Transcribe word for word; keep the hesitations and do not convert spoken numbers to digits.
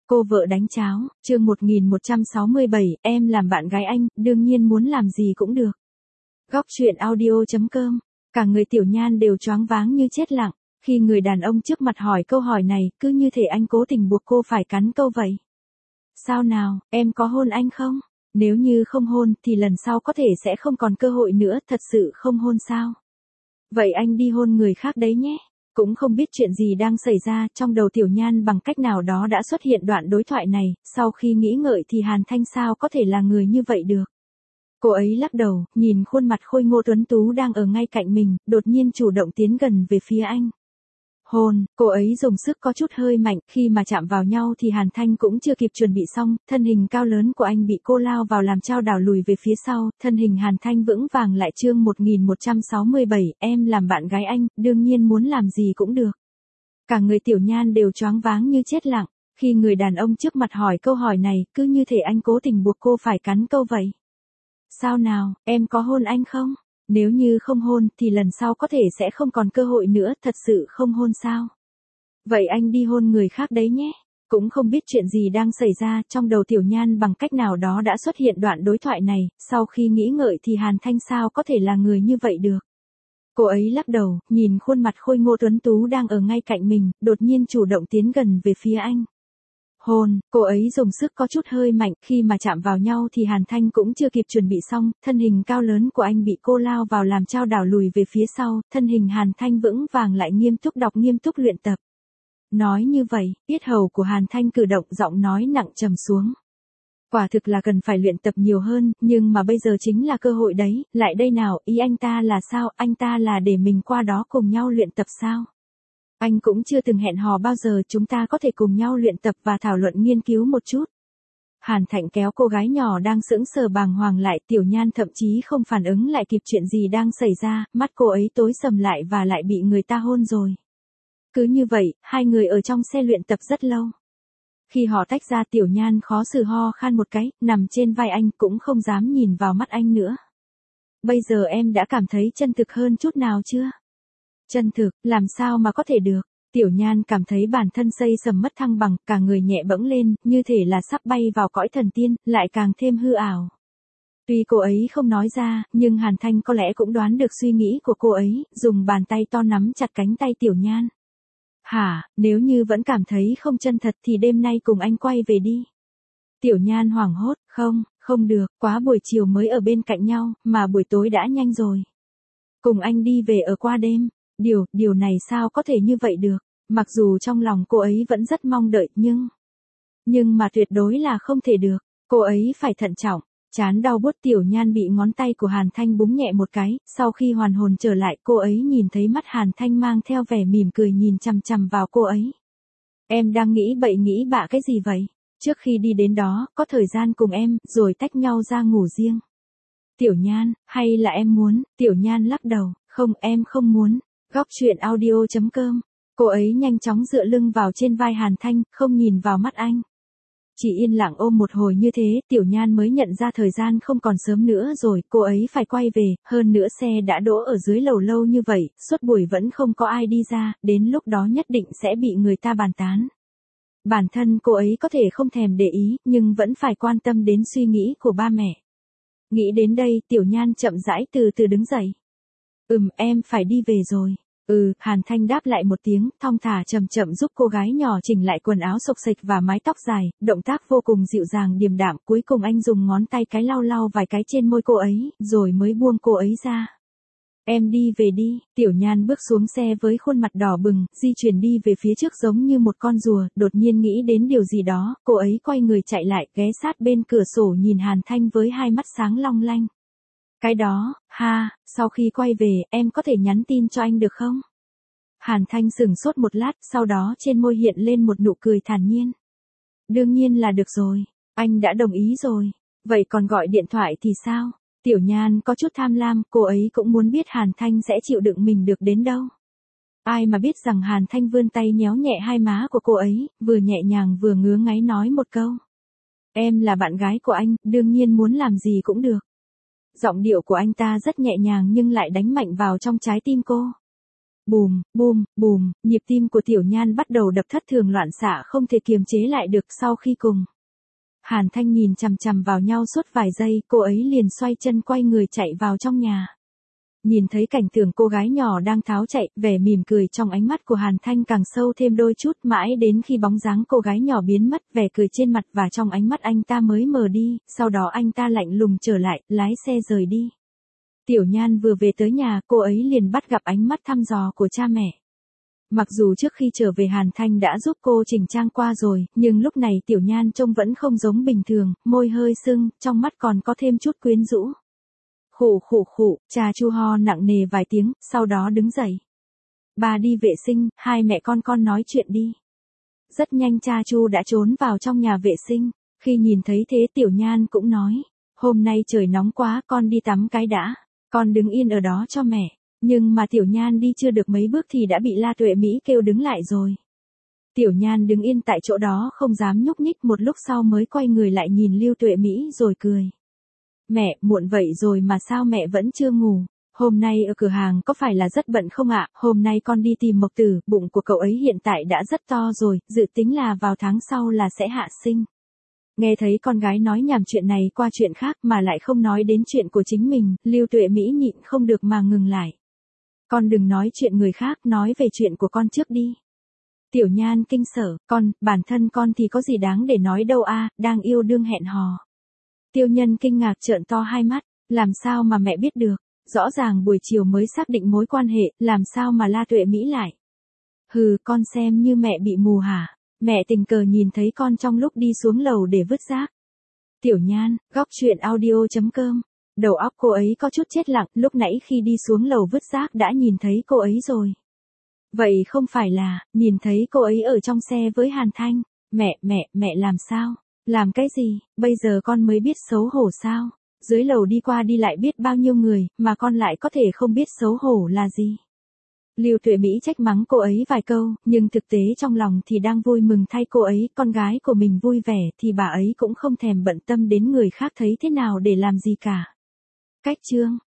Cô vợ đánh cháo, chương một nghìn một trăm sáu mươi bảy, em làm bạn gái anh, đương nhiên muốn làm gì cũng được. Góc truyện audio chấm com, cả người Tiểu Nhan đều choáng váng như chết lặng, khi người đàn ông trước mặt hỏi câu hỏi này, cứ như thể anh cố tình buộc cô phải cắn câu vậy. Sao nào, em có hôn anh không? Nếu như không hôn thì lần sau có thể sẽ không còn cơ hội nữa, thật sự không hôn sao? Vậy anh đi hôn người khác đấy nhé. Cũng không biết chuyện gì đang xảy ra, trong đầu Tiểu Nhan bằng cách nào đó đã xuất hiện đoạn đối thoại này, sau khi nghĩ ngợi thì Hàn Thanh sao có thể là người như vậy được. Cô ấy lắc đầu, nhìn khuôn mặt khôi ngô tuấn tú đang ở ngay cạnh mình, đột nhiên chủ động tiến gần về phía anh. Hôn, cô ấy dùng sức có chút hơi mạnh, khi mà chạm vào nhau thì Hàn Thanh cũng chưa kịp chuẩn bị xong, thân hình cao lớn của anh bị cô lao vào làm chao đảo lùi về phía sau, thân hình Hàn Thanh vững vàng lại. Chương một nghìn một trăm sáu mươi bảy, em làm bạn gái anh, đương nhiên muốn làm gì cũng được. Cả người Tiểu Nhan đều choáng váng như chết lặng, khi người đàn ông trước mặt hỏi câu hỏi này, cứ như thể anh cố tình buộc cô phải cắn câu vậy. Sao nào, em có hôn anh không? Nếu như không hôn thì lần sau có thể sẽ không còn cơ hội nữa, thật sự không hôn sao? Vậy anh đi hôn người khác đấy nhé. Cũng không biết chuyện gì đang xảy ra, trong đầu Tiểu Nhan bằng cách nào đó đã xuất hiện đoạn đối thoại này, sau khi nghĩ ngợi thì Hàn Thanh sao có thể là người như vậy được. Cô ấy lắc đầu, nhìn khuôn mặt khôi ngô tuấn tú đang ở ngay cạnh mình, đột nhiên chủ động tiến gần về phía anh. Hôn, cô ấy dùng sức có chút hơi mạnh, khi mà chạm vào nhau thì Hàn Thanh cũng chưa kịp chuẩn bị xong, thân hình cao lớn của anh bị cô lao vào làm chao đảo lùi về phía sau, thân hình Hàn Thanh vững vàng lại nghiêm túc đọc nghiêm túc luyện tập. Nói như vậy, yết hầu của Hàn Thanh cử động, giọng nói nặng trầm xuống. Quả thực là cần phải luyện tập nhiều hơn, nhưng mà bây giờ chính là cơ hội đấy, lại đây nào, ý anh ta là sao, anh ta là để mình qua đó cùng nhau luyện tập sao? Anh cũng chưa từng hẹn hò bao giờ, chúng ta có thể cùng nhau luyện tập và thảo luận nghiên cứu một chút. Hàn Thạnh kéo cô gái nhỏ đang sững sờ bàng hoàng lại, Tiểu Nhan thậm chí không phản ứng lại kịp chuyện gì đang xảy ra, mắt cô ấy tối sầm lại và lại bị người ta hôn rồi. Cứ như vậy, hai người ở trong xe luyện tập rất lâu. Khi họ tách ra, Tiểu Nhan khó xử ho khan một cái, nằm trên vai anh, cũng không dám nhìn vào mắt anh nữa. Bây giờ em đã cảm thấy chân thực hơn chút nào chưa? Chân thực, làm sao mà có thể được? Tiểu Nhan cảm thấy bản thân xây sầm mất thăng bằng, cả người nhẹ bẫng lên, như thể là sắp bay vào cõi thần tiên, lại càng thêm hư ảo. Tuy cô ấy không nói ra, nhưng Hàn Thanh có lẽ cũng đoán được suy nghĩ của cô ấy, dùng bàn tay to nắm chặt cánh tay Tiểu Nhan. Hả, nếu như vẫn cảm thấy không chân thật thì đêm nay cùng anh quay về đi. Tiểu Nhan hoảng hốt, không, không được, quá buổi chiều mới ở bên cạnh nhau, mà buổi tối đã nhanh rồi. Cùng anh đi về ở qua đêm. Điều, điều này sao có thể như vậy được, mặc dù trong lòng cô ấy vẫn rất mong đợi, nhưng... Nhưng mà tuyệt đối là không thể được, cô ấy phải thận trọng, chán đau buốt. Tiểu Nhan bị ngón tay của Hàn Thanh búng nhẹ một cái, sau khi hoàn hồn trở lại, cô ấy nhìn thấy mắt Hàn Thanh mang theo vẻ mỉm cười nhìn chằm chằm vào cô ấy. Em đang nghĩ bậy nghĩ bạ cái gì vậy? Trước khi đi đến đó, có thời gian cùng em, rồi tách nhau ra ngủ riêng. Tiểu Nhan, hay là em muốn? Tiểu Nhan lắc đầu, không, em không muốn. Góc truyện audio chấm com, cô ấy nhanh chóng dựa lưng vào trên vai Hàn Thanh, không nhìn vào mắt anh. Chỉ yên lặng ôm một hồi như thế, Tiểu Nhan mới nhận ra thời gian không còn sớm nữa rồi, cô ấy phải quay về, hơn nữa xe đã đỗ ở dưới lầu lâu như vậy, suốt buổi vẫn không có ai đi ra, đến lúc đó nhất định sẽ bị người ta bàn tán. Bản thân cô ấy có thể không thèm để ý, nhưng vẫn phải quan tâm đến suy nghĩ của ba mẹ. Nghĩ đến đây, Tiểu Nhan chậm rãi từ từ đứng dậy. Ừm, em phải đi về rồi. Ừ, Hàn Thanh đáp lại một tiếng, thong thả chậm chậm giúp cô gái nhỏ chỉnh lại quần áo xộc xệch và mái tóc dài, động tác vô cùng dịu dàng điềm đạm, cuối cùng anh dùng ngón tay cái lau lau vài cái trên môi cô ấy, rồi mới buông cô ấy ra. Em đi về đi. Tiểu Nhan bước xuống xe với khuôn mặt đỏ bừng, di chuyển đi về phía trước giống như một con rùa, đột nhiên nghĩ đến điều gì đó, cô ấy quay người chạy lại, ghé sát bên cửa sổ nhìn Hàn Thanh với hai mắt sáng long lanh. Cái đó, ha, sau khi quay về, em có thể nhắn tin cho anh được không? Hàn Thanh sững sốt một lát, sau đó trên môi hiện lên một nụ cười thản nhiên. Đương nhiên là được rồi, anh đã đồng ý rồi. Vậy còn gọi điện thoại thì sao? Tiểu Nhan có chút tham lam, cô ấy cũng muốn biết Hàn Thanh sẽ chịu đựng mình được đến đâu. Ai mà biết rằng Hàn Thanh vươn tay nhéo nhẹ hai má của cô ấy, vừa nhẹ nhàng vừa ngứa ngáy nói một câu. Em là bạn gái của anh, đương nhiên muốn làm gì cũng được. Giọng điệu của anh ta rất nhẹ nhàng nhưng lại đánh mạnh vào trong trái tim cô. bùm, bùm, bùm, nhịp tim của Tiểu Nhan bắt đầu đập thất thường loạn xạ không thể kiềm chế lại được sau khi cùng. Hàn Thanh nhìn chằm chằm vào nhau suốt vài giây, cô ấy liền xoay chân quay người chạy vào trong nhà. Nhìn thấy cảnh tượng cô gái nhỏ đang tháo chạy, vẻ mỉm cười trong ánh mắt của Hàn Thanh càng sâu thêm đôi chút, mãi đến khi bóng dáng cô gái nhỏ biến mất, vẻ cười trên mặt và trong ánh mắt anh ta mới mờ đi, sau đó anh ta lạnh lùng trở lại, lái xe rời đi. Tiểu Nhan vừa về tới nhà, cô ấy liền bắt gặp ánh mắt thăm dò của cha mẹ. Mặc dù trước khi trở về Hàn Thanh đã giúp cô chỉnh trang qua rồi, nhưng lúc này Tiểu Nhan trông vẫn không giống bình thường, môi hơi sưng, trong mắt còn có thêm chút quyến rũ. Khụ khụ khụ, cha Chu ho nặng nề vài tiếng, sau đó đứng dậy. Bà đi vệ sinh, hai mẹ con con nói chuyện đi. Rất nhanh cha Chu đã trốn vào trong nhà vệ sinh, khi nhìn thấy thế Tiểu Nhan cũng nói, hôm nay trời nóng quá con đi tắm cái đã, con đứng yên ở đó cho mẹ. Nhưng mà Tiểu Nhan đi chưa được mấy bước thì đã bị La Tuệ Mỹ kêu đứng lại rồi. Tiểu Nhan đứng yên tại chỗ đó không dám nhúc nhích, một lúc sau mới quay người lại nhìn Lưu Tuệ Mỹ rồi cười. Mẹ, muộn vậy rồi mà sao mẹ vẫn chưa ngủ? Hôm nay ở cửa hàng có phải là rất bận không ạ? Hôm nay con đi tìm Mộc Tử, bụng của cậu ấy hiện tại đã rất to rồi, dự tính là vào tháng sau là sẽ hạ sinh. Nghe thấy con gái nói nhảm chuyện này qua chuyện khác mà lại không nói đến chuyện của chính mình, Lưu Tuệ Mỹ nhịn không được mà ngừng lại. Con đừng nói chuyện người khác, nói về chuyện của con trước đi. Tiểu Nhan kinh sở, con, bản thân con thì có gì đáng để nói đâu a, đang yêu đương hẹn hò. Tiêu Nhân kinh ngạc trợn to hai mắt, làm sao mà mẹ biết được, rõ ràng buổi chiều mới xác định mối quan hệ, làm sao mà La Tuệ Mỹ lại. Hừ, con xem như mẹ bị mù hả, mẹ tình cờ nhìn thấy con trong lúc đi xuống lầu để vứt rác. Tiểu Nhan, góc truyện audio chấm com. Đầu óc cô ấy có chút chết lặng, lúc nãy khi đi xuống lầu vứt rác đã nhìn thấy cô ấy rồi. Vậy không phải là, nhìn thấy cô ấy ở trong xe với Hàn Thanh. Mẹ, mẹ, mẹ làm sao? Làm cái gì? Bây giờ con mới biết xấu hổ sao? Dưới lầu đi qua đi lại biết bao nhiêu người, mà con lại có thể không biết xấu hổ là gì? Lưu Tuệ Mỹ trách mắng cô ấy vài câu, nhưng thực tế trong lòng thì đang vui mừng thay cô ấy, con gái của mình vui vẻ thì bà ấy cũng không thèm bận tâm đến người khác thấy thế nào để làm gì cả. Cách chương